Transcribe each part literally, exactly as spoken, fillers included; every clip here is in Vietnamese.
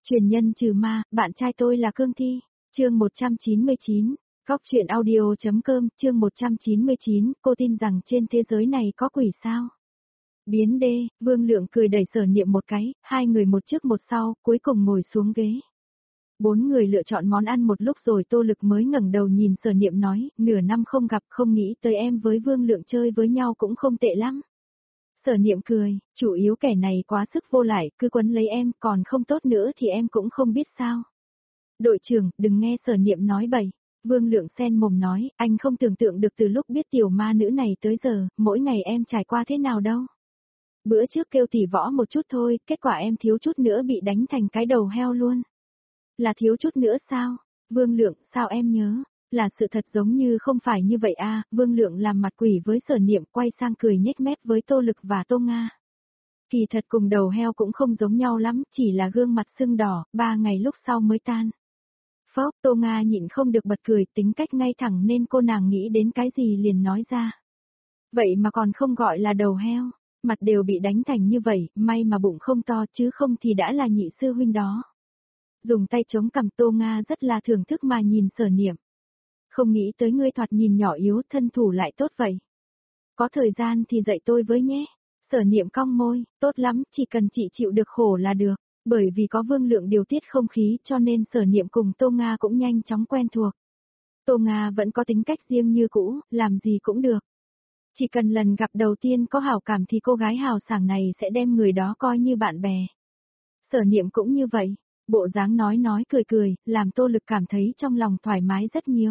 Truyền nhân trừ ma, bạn trai tôi là Cương Thi. Chương một trăm chín mươi chín, Góc truyện audio.com, chương một trăm chín mươi chín, cô tin rằng trên thế giới này có quỷ sao? Biến đê, Vương Lượng cười đẩy Sở Niệm một cái, hai người một trước một sau, cuối cùng ngồi xuống ghế. Bốn người lựa chọn món ăn một lúc rồi Tô Lực mới ngẩng đầu nhìn Sở Niệm nói, nửa năm không gặp không nghĩ tới em với Vương Lượng chơi với nhau cũng không tệ lắm. Sở Niệm cười, chủ yếu kẻ này quá sức vô lại, cứ quấn lấy em, còn không tốt nữa thì em cũng không biết sao. Đội trưởng, đừng nghe Sở Niệm nói bậy. Vương Lượng sen mồm nói, anh không tưởng tượng được từ lúc biết tiểu ma nữ này tới giờ, mỗi ngày em trải qua thế nào đâu. Bữa trước kêu tỉ võ một chút thôi, kết quả em thiếu chút nữa bị đánh thành cái đầu heo luôn. Là thiếu chút nữa sao? Vương Lượng, sao em nhớ? Là sự thật giống như không phải như vậy à, Vương Lượng làm mặt quỷ với Sở Niệm quay sang cười nhếch mép với Tô Lực và Tô Nga. Kỳ thật cùng đầu heo cũng không giống nhau lắm, chỉ là gương mặt sưng đỏ, ba ngày lúc sau mới tan. Phốc, Tô Nga nhịn không được bật cười, tính cách ngay thẳng nên cô nàng nghĩ đến cái gì liền nói ra. Vậy mà còn không gọi là đầu heo, mặt đều bị đánh thành như vậy, may mà bụng không to chứ không thì đã là nhị sư huynh đó. Dùng tay chống cằm Tô Nga rất là thưởng thức mà nhìn Sở Niệm. Không nghĩ tới ngươi thoạt nhìn nhỏ yếu thân thủ lại tốt vậy. Có thời gian thì dạy tôi với nhé. Sở Niệm cong môi, tốt lắm, chỉ cần chị chịu được khổ là được. Bởi vì có Vương Lượng điều tiết không khí cho nên Sở Niệm cùng Tô Nga cũng nhanh chóng quen thuộc. Tô Nga vẫn có tính cách riêng như cũ, làm gì cũng được. Chỉ cần lần gặp đầu tiên có hảo cảm thì cô gái hào sảng này sẽ đem người đó coi như bạn bè. Sở Niệm cũng như vậy, bộ dáng nói nói cười cười, làm Tô Lực cảm thấy trong lòng thoải mái rất nhiều.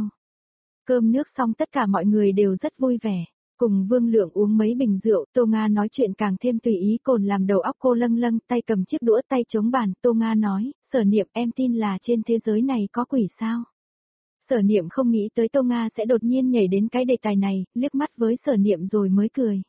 Cơm nước xong tất cả mọi người đều rất vui vẻ. Cùng Vương Lượng uống mấy bình rượu, Tô Nga nói chuyện càng thêm tùy ý cồn làm đầu óc cô lâng lâng, tay cầm chiếc đũa tay chống bàn, Tô Nga nói, Sở Niệm em tin là trên thế giới này có quỷ sao? Sở Niệm không nghĩ tới Tô Nga sẽ đột nhiên nhảy đến cái đề tài này, liếc mắt với Sở Niệm rồi mới cười.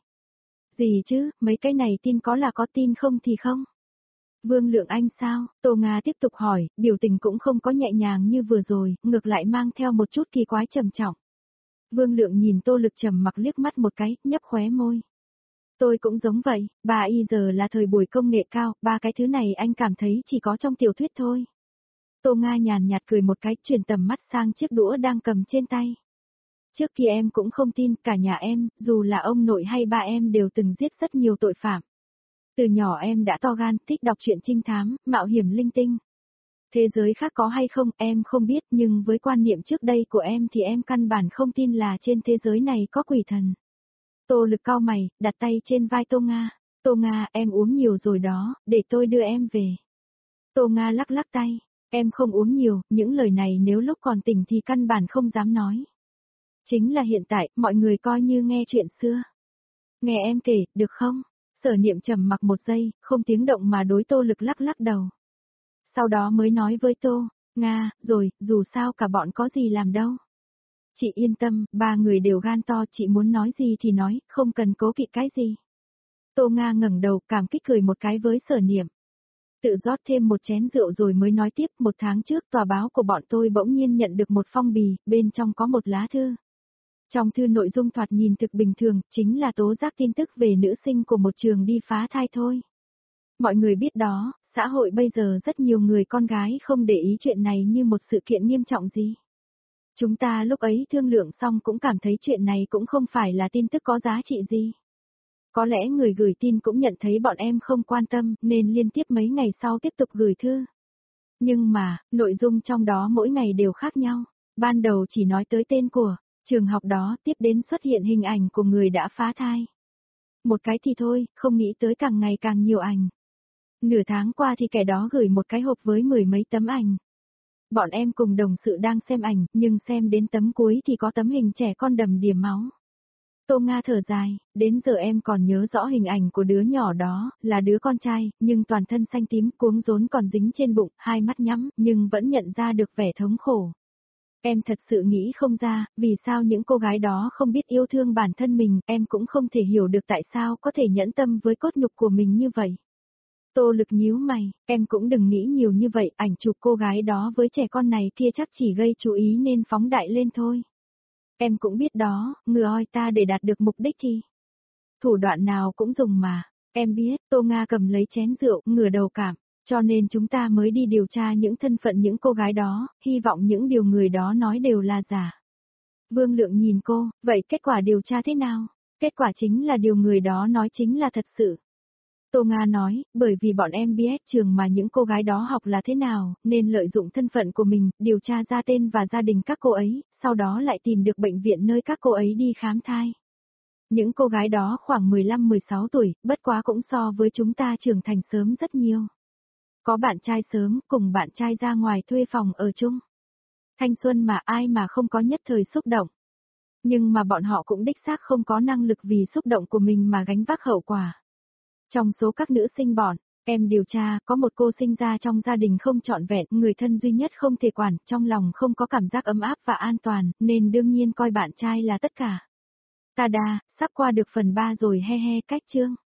Gì chứ, mấy cái này tin có là có tin không thì không. Vương Lượng anh sao? Tô Nga tiếp tục hỏi, biểu tình cũng không có nhẹ nhàng như vừa rồi, ngược lại mang theo một chút kỳ quái trầm trọng. Vương Lượng nhìn Tô Lực trầm mặc liếc mắt một cái, nhấp khóe môi. Tôi cũng giống vậy, bà y giờ là thời buổi công nghệ cao, ba cái thứ này anh cảm thấy chỉ có trong tiểu thuyết thôi. Tô Nga nhàn nhạt cười một cái, chuyển tầm mắt sang chiếc đũa đang cầm trên tay. Trước kia em cũng không tin, cả nhà em, dù là ông nội hay ba em đều từng giết rất nhiều tội phạm. Từ nhỏ em đã to gan, thích đọc truyện trinh thám, mạo hiểm linh tinh. Thế giới khác có hay không em không biết nhưng với quan niệm trước đây của em thì em căn bản không tin là trên thế giới này có quỷ thần. Tô Lực cau mày, đặt tay trên vai Tô Nga. Tô Nga em uống nhiều rồi đó, để tôi đưa em về. Tô Nga lắc lắc tay, em không uống nhiều, những lời này nếu lúc còn tỉnh thì căn bản không dám nói. Chính là hiện tại, mọi người coi như nghe chuyện xưa. Nghe em kể, được không? Sở Niệm trầm mặc một giây, không tiếng động mà đối Tô Lực lắc lắc đầu. Sau đó mới nói với Tô Nga, rồi, dù sao cả bọn có gì làm đâu. Chị yên tâm, ba người đều gan to, chị muốn nói gì thì nói, không cần cố kỵ cái gì. Tô Nga ngẩng đầu, cảm kích cười một cái với Sở Niệm. Tự rót thêm một chén rượu rồi mới nói tiếp, một tháng trước tòa báo của bọn tôi bỗng nhiên nhận được một phong bì, bên trong có một lá thư. Trong thư nội dung thoạt nhìn thực bình thường, chính là tố giác tin tức về nữ sinh của một trường đi phá thai thôi. Mọi người biết đó, xã hội bây giờ rất nhiều người con gái không để ý chuyện này như một sự kiện nghiêm trọng gì. Chúng ta lúc ấy thương lượng xong cũng cảm thấy chuyện này cũng không phải là tin tức có giá trị gì. Có lẽ người gửi tin cũng nhận thấy bọn em không quan tâm nên liên tiếp mấy ngày sau tiếp tục gửi thư. Nhưng mà, nội dung trong đó mỗi ngày đều khác nhau. Ban đầu chỉ nói tới tên của trường học đó, tiếp đến xuất hiện hình ảnh của người đã phá thai. Một cái thì thôi, không nghĩ tới càng ngày càng nhiều ảnh. Nửa tháng qua thì kẻ đó gửi một cái hộp với mười mấy tấm ảnh. Bọn em cùng đồng sự đang xem ảnh, nhưng xem đến tấm cuối thì có tấm hình trẻ con đầm đìa máu. Tô Nga thở dài, đến giờ em còn nhớ rõ hình ảnh của đứa nhỏ đó, là đứa con trai, nhưng toàn thân xanh tím, cuống rốn còn dính trên bụng, hai mắt nhắm, nhưng vẫn nhận ra được vẻ thống khổ. Em thật sự nghĩ không ra, vì sao những cô gái đó không biết yêu thương bản thân mình, em cũng không thể hiểu được tại sao có thể nhẫn tâm với cốt nhục của mình như vậy. Tô Lực nhíu mày, em cũng đừng nghĩ nhiều như vậy, ảnh chụp cô gái đó với trẻ con này kia chắc chỉ gây chú ý nên phóng đại lên thôi. Em cũng biết đó, người oi ta để đạt được mục đích thì thủ đoạn nào cũng dùng mà. Em biết, Tô Nga cầm lấy chén rượu, ngửa đầu cảm, Cho nên chúng ta mới đi điều tra những thân phận những cô gái đó, hy vọng những điều người đó nói đều là giả. Vương Lượng nhìn cô, vậy kết quả điều tra thế nào? Kết quả chính là điều người đó nói chính là thật sự. Tô Nga nói, bởi vì bọn em biết trường mà những cô gái đó học là thế nào, nên lợi dụng thân phận của mình, điều tra ra tên và gia đình các cô ấy, sau đó lại tìm được bệnh viện nơi các cô ấy đi khám thai. Những cô gái đó khoảng mười lăm mười sáu tuổi, bất quá cũng so với chúng ta trưởng thành sớm rất nhiều. Có bạn trai sớm, cùng bạn trai ra ngoài thuê phòng ở chung. Thanh xuân mà ai mà không có nhất thời xúc động. Nhưng mà bọn họ cũng đích xác không có năng lực vì xúc động của mình mà gánh vác hậu quả. Trong số các nữ sinh bọn, em điều tra, có một cô sinh ra trong gia đình không trọn vẹn, người thân duy nhất không thể quản, trong lòng không có cảm giác ấm áp và an toàn, nên đương nhiên coi bạn trai là tất cả. Tada, sắp qua được phần ba rồi he he cách chương.